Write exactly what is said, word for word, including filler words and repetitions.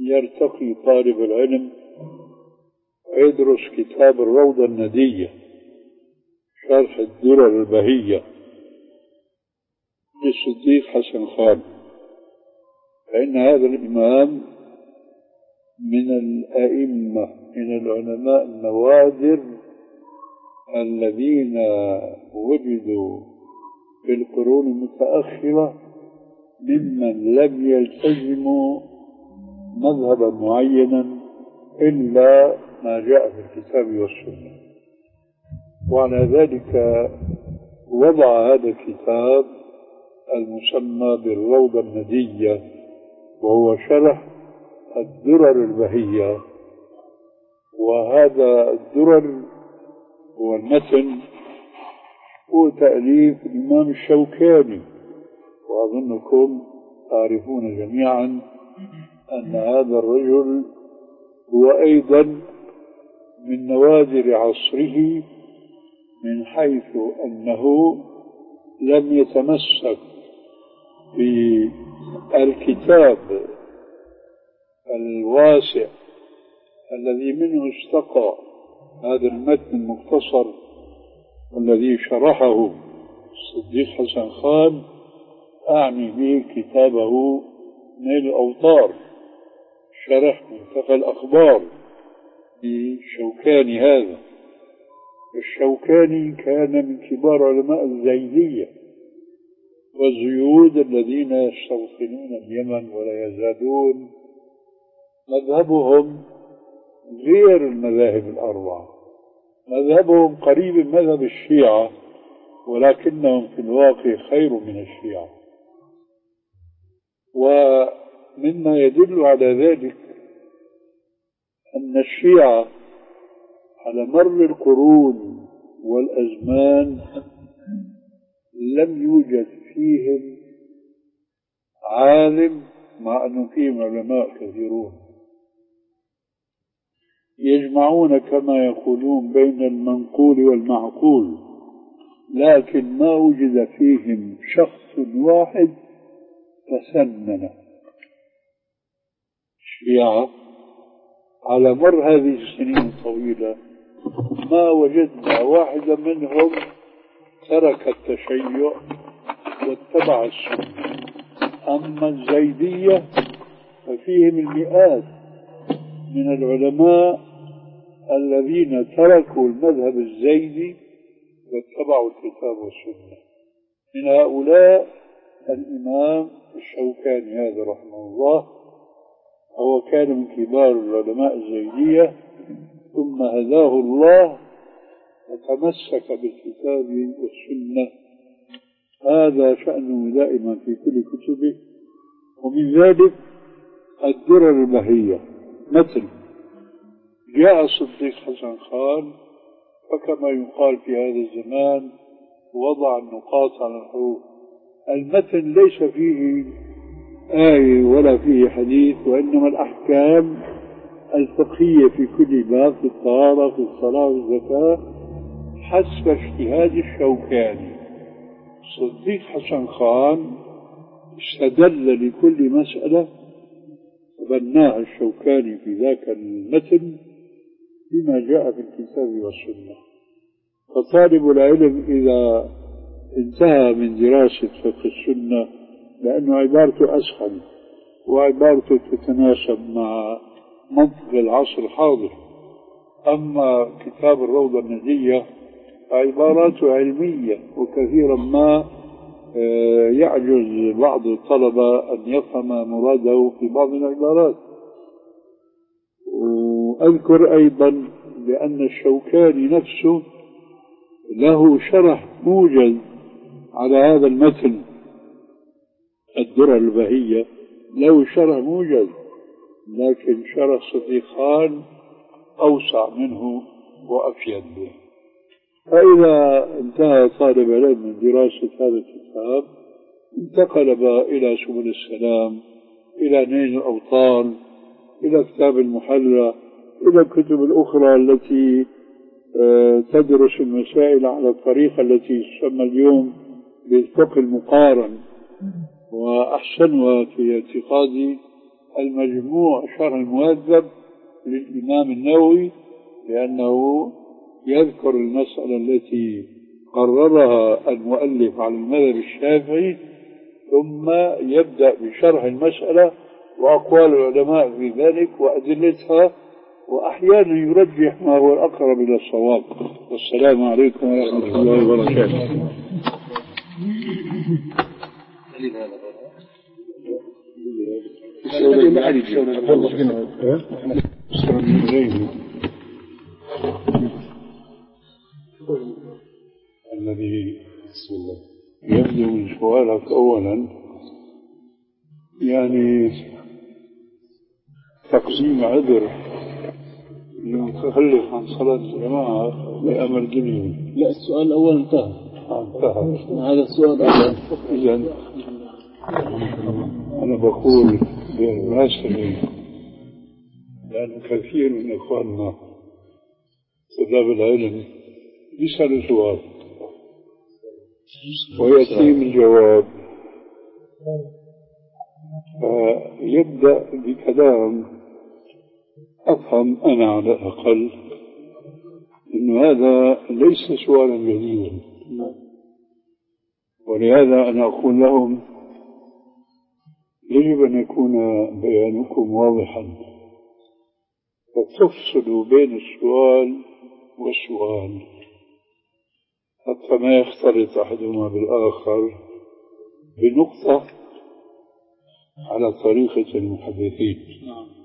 يرتقي طالب العلم ويدرس كتاب الروضة الندية شرح الدرر البهية للصديق حسن خان، فإن هذا الإمام من الأئمة من العلماء النوادر الذين وجدوا في القرون المتأخرة ممن لم يلتزموا مذهبا معينا إلا ما جاء في الكتاب والسنة. وعلى ذلك وضع هذا الكتاب المسمى بالروضة الندية، وهو شرح الدرر البهية. وهذا الدرر هو المتن، هو تأليف الإمام الشوكاني، وأظنكم تعرفون جميعا أن هذا الرجل هو أيضا من نوادر عصره، من حيث أنه لم يتمسك بالكتاب الواسع الذي منه اشتقى هذا المتن المختصر والذي شرحه الصديق حسن خان، أعني به كتابه نيل الأوطار شرح منتقى الأخبار للشوكاني. هذا الشوكاني كان من كبار علماء الزيدية والزيود الذين يستوطنون اليمن ولا يزالون مذهبهم غير المذاهب الأربعة، مذهبهم قريب من مذهب الشيعة، ولكنهم في الواقع خير من الشيعة. ومما يدل على ذلك أن الشيعة على مر القرون والأزمان لم يوجد فيهم عالم، مع أنه فيهم علماء كثيرون يجمعون كما يقولون بين المنقول والمعقول، لكن ما وجد فيهم شخص واحد تسنن. الشيعة على مر هذه السنين الطويلة ما وجدنا واحدا منهم ترك التشيع واتبع السنة. أما الزيدية ففيهم المئات من العلماء الذين تركوا المذهب الزيدي واتبعوا الكتاب والسنة. من هؤلاء الإمام الشوكاني هذا رحمه الله، هو كان من كبار العلماء الزيدية، ثم هداه الله وتمسك بالكتاب والسنة. هذا شأنه دائما في كل كتبه. ومن ذلك الدرر البهية مثل جاء الصديق حسن خان، فكما يقال في هذا الزمان وضع النقاط على الحروف. المتن ليس فيه آية ولا فيه حديث، وإنما الأحكام الفقهية في كل باب، في الطهارة، في الصلاة، في الزكاة، حسب اجتهاد الشوكاني. الصديق حسن خان استدل لكل مسألة وبناها الشوكاني في ذاك المتن بما جاء في الكتاب والسنة. فطالب العلم إذا انتهى من دراسة فقه السنة، لأنه عبارته أسهل وعبارته تتناسب مع منطق العصر الحاضر، أما كتاب الروضة الندية عباراته علمية، وكثيرا ما يعجز بعض الطلبة أن يفهم مراده في بعض العبارات. وأذكر أيضا بأن الشوكاني نفسه له شرح موجز على هذا المتن الدرر البهية، له شرح موجز، لكن شرح صديق خان أوسع منه وأفيد به. فإذا انتهى طالب علم من دراسة هذا الكتاب انتقل بقى إلى سبل السلام، إلى نيل الأوطار، إلى كتاب المحلى، إلى الكتب الأخرى التي تدرس المسائل على الطريقة التي تسمى اليوم بالفقه المقارن. وأحسنها في اعتقادي المجموع شرح المهذب للإمام النووي، لأنه يذكر المسألة التي قررها المؤلف على المذهب الشافعي، ثم يبدأ بشرح المسألة وأقوال العلماء في ذلك وأدلتها، وأحيانا يرجح ما هو الأقرب إلى الصواب. والسلام عليكم ورحمة الله وبركاته. الذي يبدو من سؤالك أولا يعني تقسيم عذر المتخلف عن صلاة الجماعة بأمر دنيوي. لا، السؤال الأول انتهى. انتهى هذا السؤال الأول. إذن أنا بقول بالمناسبة، لأن كثير من إخواننا طلاب العلم يسألوا سؤال ويأتيهم الجواب، فيبدأ بكلام أفهم أنا على الأقل أن هذا ليس سؤالا جديدا، ولهذا أنا أقول لهم يجب أن يكون بيانكم واضحا، فتفصلوا بين السؤال والسؤال حتى ما يختلط أحدهما بالآخر بنقطة على طريقة المحدثين.